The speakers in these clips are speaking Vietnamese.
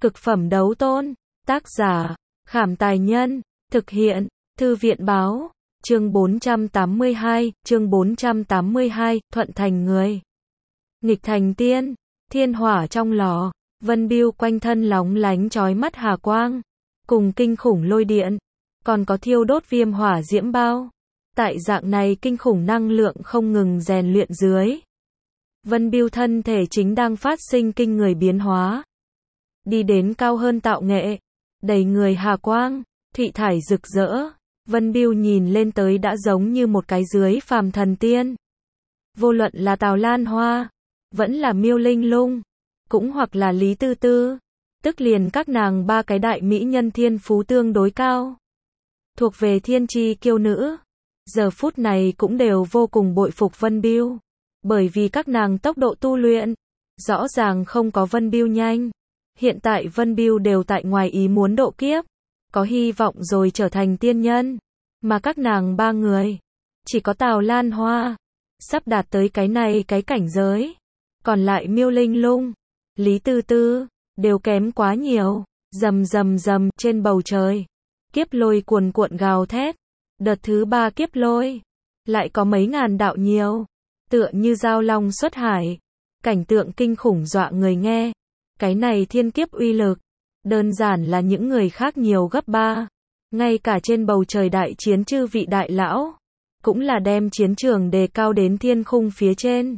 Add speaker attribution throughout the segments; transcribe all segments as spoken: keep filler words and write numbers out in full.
Speaker 1: Cực phẩm đấu tôn. Tác giả, Khảm Tài Nhân. Thực hiện, Thư viện Báo. Chương bốn trăm tám mươi hai, chương bốn trăm tám mươi hai, thuận thành người. Nghịch thành tiên. Thiên hỏa trong lò. Vân Biêu quanh thân lóng lánh chói mắt hà quang. Cùng kinh khủng lôi điện. Còn có thiêu đốt viêm hỏa diễm bao. Tại dạng này kinh khủng năng lượng không ngừng rèn luyện dưới. Vân Biêu thân thể chính đang phát sinh kinh người biến hóa. Đi đến cao hơn tạo nghệ. Đầy người hà quang, thụy thải rực rỡ. Vân Biêu nhìn lên tới đã giống như một cái dưới phàm thần tiên. Vô luận là Tào Lan Hoa, vẫn là Miêu Linh Lung, cũng hoặc là Lý Tư Tư, tức liền các nàng ba cái đại mỹ nhân thiên phú tương đối cao. Thuộc về thiên chi kiêu nữ. Giờ phút này cũng đều vô cùng bội phục Vân Biêu. Bởi vì các nàng tốc độ tu luyện, rõ ràng không có Vân Biêu nhanh. Hiện tại Vân Biêu đều tại ngoài ý muốn độ kiếp. Có hy vọng rồi trở thành tiên nhân. Mà các nàng ba người, chỉ có Tào Lan Hoa, sắp đạt tới cái này cái cảnh giới. Còn lại Miêu Linh Lung, Lý Tư Tư, đều kém quá nhiều. Rầm rầm rầm trên bầu trời. Kiếp lôi cuồn cuộn gào thét. Đợt thứ ba kiếp lôi. Lại có mấy ngàn đạo nhiều. Tựa như dao long xuất hải. Cảnh tượng kinh khủng dọa người nghe. Cái này thiên kiếp uy lực. Đơn giản là những người khác nhiều gấp ba. Ngay cả trên bầu trời đại chiến chư vị đại lão. Cũng là đem chiến trường đề cao đến thiên khung phía trên.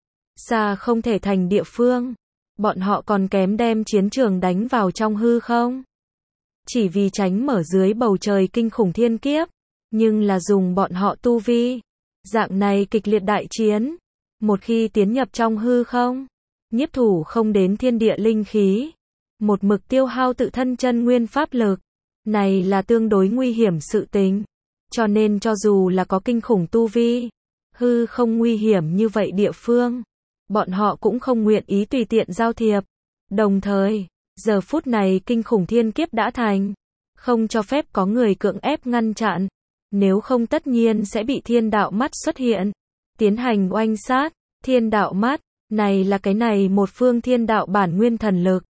Speaker 1: Xa không thể thành địa phương. Bọn họ còn kém đem chiến trường đánh vào trong hư không. Chỉ vì tránh mở dưới bầu trời kinh khủng thiên kiếp. Nhưng là dùng bọn họ tu vi. Dạng này kịch liệt đại chiến. Một khi tiến nhập trong hư không. Nhiếp thủ không đến thiên địa linh khí. Một mực tiêu hao tự thân chân nguyên pháp lực. Này là tương đối nguy hiểm sự tình. Cho nên cho dù là có kinh khủng tu vi. Hư không nguy hiểm như vậy địa phương. Bọn họ cũng không nguyện ý tùy tiện giao thiệp. Đồng thời, giờ phút này kinh khủng thiên kiếp đã thành. Không cho phép có người cưỡng ép ngăn chặn. Nếu không tất nhiên sẽ bị thiên đạo mắt xuất hiện. Tiến hành oanh sát. Thiên đạo mắt. Này là cái này một phương thiên đạo bản nguyên thần lực.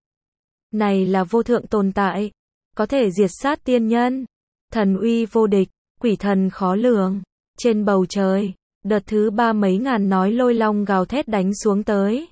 Speaker 1: Này là vô thượng tồn tại. Có thể diệt sát tiên nhân. Thần uy vô địch. Quỷ thần khó lường. Trên bầu trời. Đợt thứ ba mấy ngàn nói lôi long gào thét đánh xuống tới.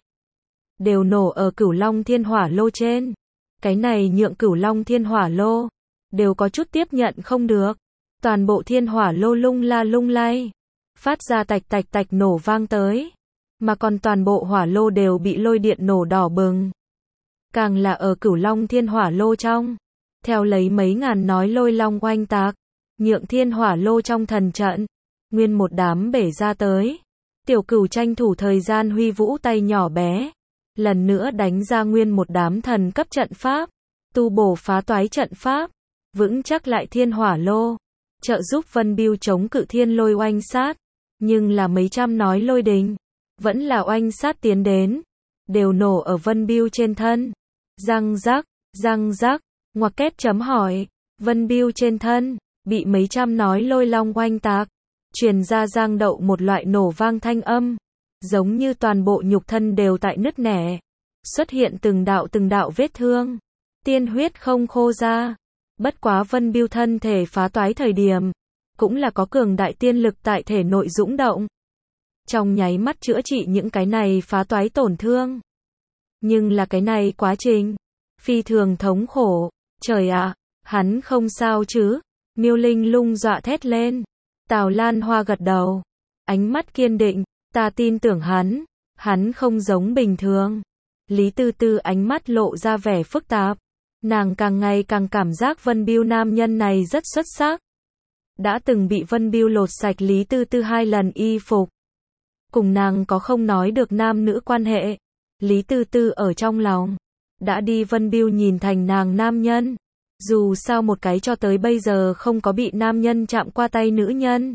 Speaker 1: Đều nổ ở cửu long thiên hỏa lô trên. Cái này nhượng cửu long thiên hỏa lô. Đều có chút tiếp nhận không được. Toàn bộ thiên hỏa lô lung la lung lay. Phát ra tạch tạch tạch nổ vang tới. Mà còn toàn bộ hỏa lô đều bị lôi điện nổ đỏ bừng. Càng là ở cửu long thiên hỏa lô trong. Theo lấy mấy ngàn nói lôi long oanh tạc. Nhượng thiên hỏa lô trong thần trận. Nguyên một đám bể ra tới. Tiểu Cửu tranh thủ thời gian huy vũ tay nhỏ bé. Lần nữa đánh ra nguyên một đám thần cấp trận pháp. Tu bổ phá toái trận pháp. Vững chắc lại thiên hỏa lô. Trợ giúp Vân Biêu chống cự thiên lôi oanh sát. Nhưng là mấy trăm nói lôi đình. Vẫn là oanh sát tiến đến. Đều nổ ở Vân Biêu trên thân. Răng rắc, răng rắc. Ngoặc kép chấm hỏi. Vân Biêu trên thân. Bị mấy trăm nói lôi long oanh tạc. Truyền ra giang đậu một loại nổ vang thanh âm. Giống như toàn bộ nhục thân đều tại nứt nẻ. Xuất hiện từng đạo từng đạo vết thương. Tiên huyết không khô ra. Bất quá Vân Biêu thân thể phá toái thời điểm. Cũng là có cường đại tiên lực tại thể nội dũng động. Trong nháy mắt chữa trị những cái này phá toái tổn thương. Nhưng là cái này quá trình. Phi thường thống khổ. Trời ạ, hắn không sao chứ. Miêu Linh Lung dọa thét lên. Tào Lan Hoa gật đầu. Ánh mắt kiên định. Ta tin tưởng hắn. Hắn không giống bình thường. Lý Tư Tư ánh mắt lộ ra vẻ phức tạp. Nàng càng ngày càng cảm giác Vân Biêu nam nhân này rất xuất sắc. Đã từng bị Vân Biêu lột sạch Lý Tư Tư hai lần y phục. Cùng nàng có không nói được nam nữ quan hệ. Lý Tư Tư ở trong lòng. Đã đi Vân Biêu nhìn thành nàng nam nhân. Dù sao một cái cho tới bây giờ không có bị nam nhân chạm qua tay nữ nhân.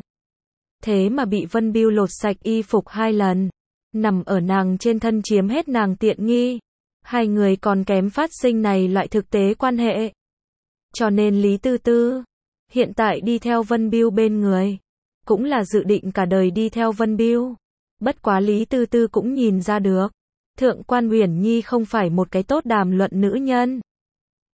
Speaker 1: Thế mà bị Vân Biêu lột sạch y phục hai lần. Nằm ở nàng trên thân chiếm hết nàng tiện nghi. Hai người còn kém phát sinh này loại thực tế quan hệ. Cho nên Lý Tư Tư hiện tại đi theo Vân Biêu bên người. Cũng là dự định cả đời đi theo Vân Biêu. Bất quá Lý Tư Tư cũng nhìn ra được. Thượng quan Uyển Nhi không phải một cái tốt đàm luận nữ nhân.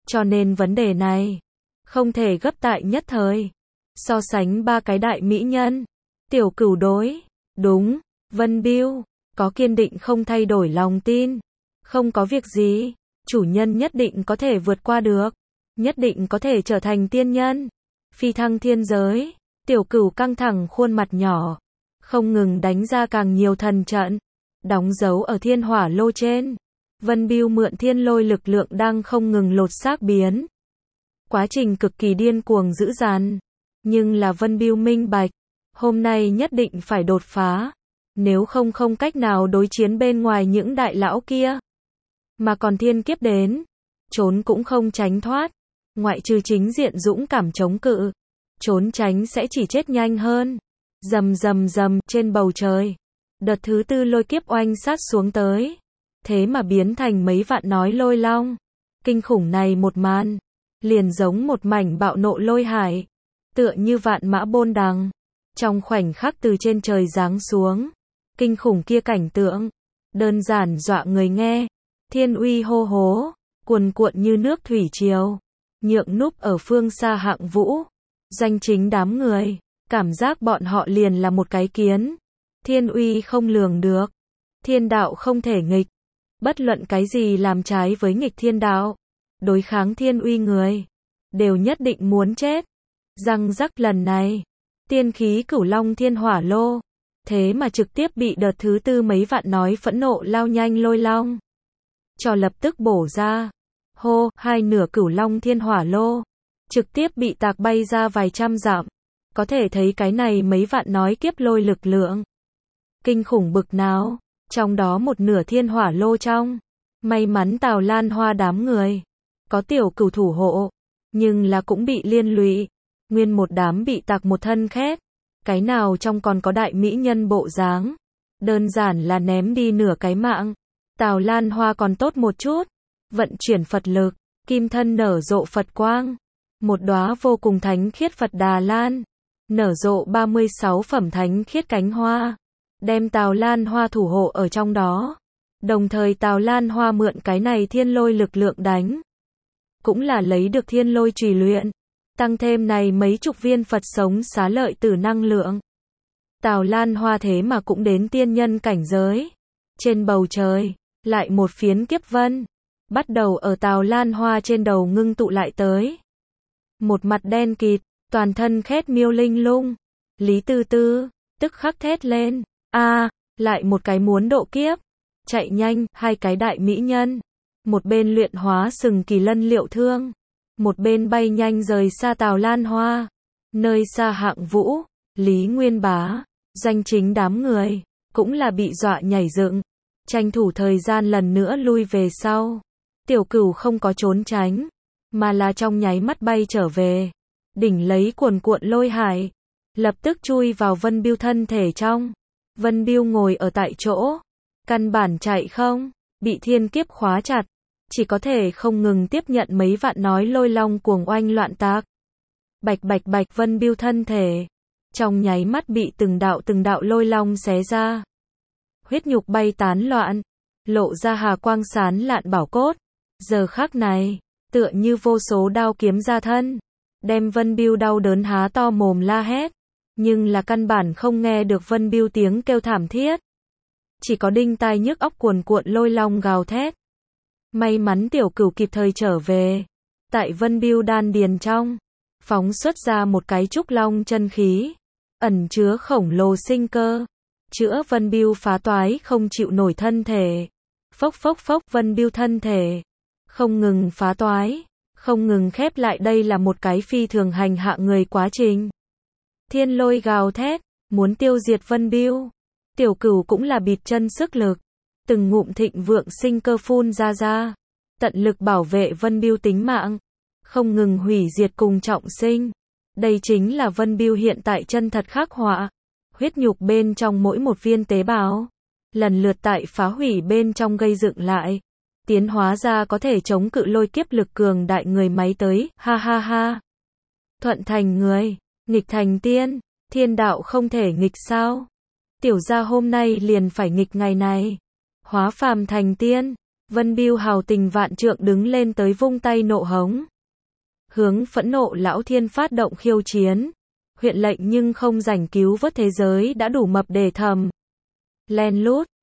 Speaker 1: Cho nên vấn đề này không thể gấp tại nhất thời. So sánh ba cái đại mỹ nhân, Tiểu Cửu đối, đúng, Vân Biêu, có kiên định không thay đổi lòng tin. Không có việc gì, chủ nhân nhất định có thể vượt qua được, nhất định có thể trở thành tiên nhân, phi thăng thiên giới. Tiểu Cửu căng thẳng khuôn mặt nhỏ, không ngừng đánh ra càng nhiều thần trận, đóng dấu ở thiên hỏa lô trên. Vân Biêu mượn thiên lôi lực lượng đang không ngừng lột xác biến. Quá trình cực kỳ điên cuồng dữ dằn, nhưng là Vân Biêu minh bạch, hôm nay nhất định phải đột phá, nếu không không cách nào đối chiến bên ngoài những đại lão kia. Mà còn thiên kiếp đến, trốn cũng không tránh thoát, ngoại trừ chính diện dũng cảm chống cự, trốn tránh sẽ chỉ chết nhanh hơn. Rầm rầm rầm, trên bầu trời, đợt thứ tư lôi kiếp oanh sát xuống tới, thế mà biến thành mấy vạn nói lôi long. Kinh khủng này một màn, liền giống một mảnh bạo nộ lôi hải, tựa như vạn mã bôn đằng, trong khoảnh khắc từ trên trời giáng xuống. Kinh khủng kia cảnh tượng, đơn giản dọa người nghe. Thiên uy hô hố, cuồn cuộn như nước thủy triều, nhượng núp ở phương xa Hạng Vũ. Danh chính đám người, cảm giác bọn họ liền là một cái kiến. Thiên uy không lường được, thiên đạo không thể nghịch. Bất luận cái gì làm trái với nghịch thiên đạo, đối kháng thiên uy người, đều nhất định muốn chết. Răng rắc, lần này, tiên khí Cửu Long Thiên Hỏa Lô, thế mà trực tiếp bị đợt thứ tư mấy vạn nói phẫn nộ lao nhanh lôi long cho lập tức bổ ra. Hô, hai nửa Cửu Long Thiên Hỏa Lô trực tiếp bị tạc bay ra vài trăm dặm. Có thể thấy cái này mấy vạn nói kiếp lôi lực lượng kinh khủng bực nào. Trong đó một nửa thiên hỏa lô trong, may mắn Tào Lan Hoa đám người có Tiểu Cửu thủ hộ, nhưng là cũng bị liên lụy, nguyên một đám bị tạc một thân khét. Cái nào trong còn có đại mỹ nhân bộ dáng, đơn giản là ném đi nửa cái mạng. Tào Lan Hoa còn tốt một chút, vận chuyển Phật lực, kim thân nở rộ Phật quang, một đóa vô cùng thánh khiết Phật Đà Lan, nở rộ ba mươi sáu phẩm thánh khiết cánh hoa, đem Tào Lan Hoa thủ hộ ở trong đó. Đồng thời Tào Lan Hoa mượn cái này thiên lôi lực lượng đánh, cũng là lấy được thiên lôi trùy luyện, tăng thêm này mấy chục viên Phật sống xá lợi tử năng lượng. Tào Lan Hoa thế mà cũng đến tiên nhân cảnh giới. Trên bầu trời, lại một phiến kiếp vân, bắt đầu ở Tào Lan Hoa trên đầu ngưng tụ lại tới. Một mặt đen kịt, toàn thân khét miêu linh lung. Lý Tư Tư, tức khắc thét lên, a, lại một cái muốn độ kiếp. Chạy nhanh, hai cái đại mỹ nhân. Một bên luyện hóa sừng kỳ lân liệu thương, một bên bay nhanh rời xa Tào Lan Hoa. Nơi xa Hạng Vũ, Lý Nguyên Bá, danh chính đám người, cũng là bị dọa nhảy dựng, tranh thủ thời gian lần nữa lui về sau. Tiểu Cửu không có trốn tránh, mà là trong nháy mắt bay trở về, đỉnh lấy cuồn cuộn lôi hải, lập tức chui vào Vân Biêu thân thể trong. Vân Biêu ngồi ở tại chỗ, căn bản chạy không, bị thiên kiếp khóa chặt, chỉ có thể không ngừng tiếp nhận mấy vạn nói lôi long cuồng oanh loạn tạc. Bạch bạch bạch, Vân Biêu thân thể trong nháy mắt bị từng đạo từng đạo lôi long xé ra, huyết nhục bay tán loạn, lộ ra hà quang sán lạn bảo cốt. Giờ khắc này, tựa như vô số đao kiếm ra thân, đem Vân Biêu đau đớn há to mồm la hét, nhưng là căn bản không nghe được Vân Biêu tiếng kêu thảm thiết, chỉ có đinh tai nhức óc cuồn cuộn lôi long gào thét. May mắn Tiểu Cửu kịp thời trở về, tại Vân Biêu đan điền trong, phóng xuất ra một cái trúc long chân khí, ẩn chứa khổng lồ sinh cơ, chữa Vân Biêu phá toái không chịu nổi thân thể. Phốc phốc phốc, Vân Biêu thân thể không ngừng phá toái, không ngừng khép lại, đây là một cái phi thường hành hạ người quá trình. Thiên lôi gào thét, muốn tiêu diệt Vân Biêu. Tiểu Cửu cũng là bịt chân sức lực, từng ngụm thịnh vượng sinh cơ phun ra ra, tận lực bảo vệ Vân Biêu tính mạng, không ngừng hủy diệt cùng trọng sinh. Đây chính là Vân Biêu hiện tại chân thật khắc họa. Huyết nhục bên trong mỗi một viên tế bào, lần lượt tại phá hủy bên trong gây dựng lại, tiến hóa ra có thể chống cự lôi kiếp lực cường đại người máy tới, ha ha ha. Thuận thành người, nghịch thành tiên, thiên đạo không thể nghịch sao? Tiểu gia hôm nay liền phải nghịch ngày này, hóa phàm thành tiên. Vân Bưu hào tình vạn trượng đứng lên tới vung tay nộ hống. Hướng phẫn nộ lão thiên phát động khiêu chiến. Huyện lệnh nhưng không rảnh cứu vớt thế giới đã đủ mập để thầm. Len lút,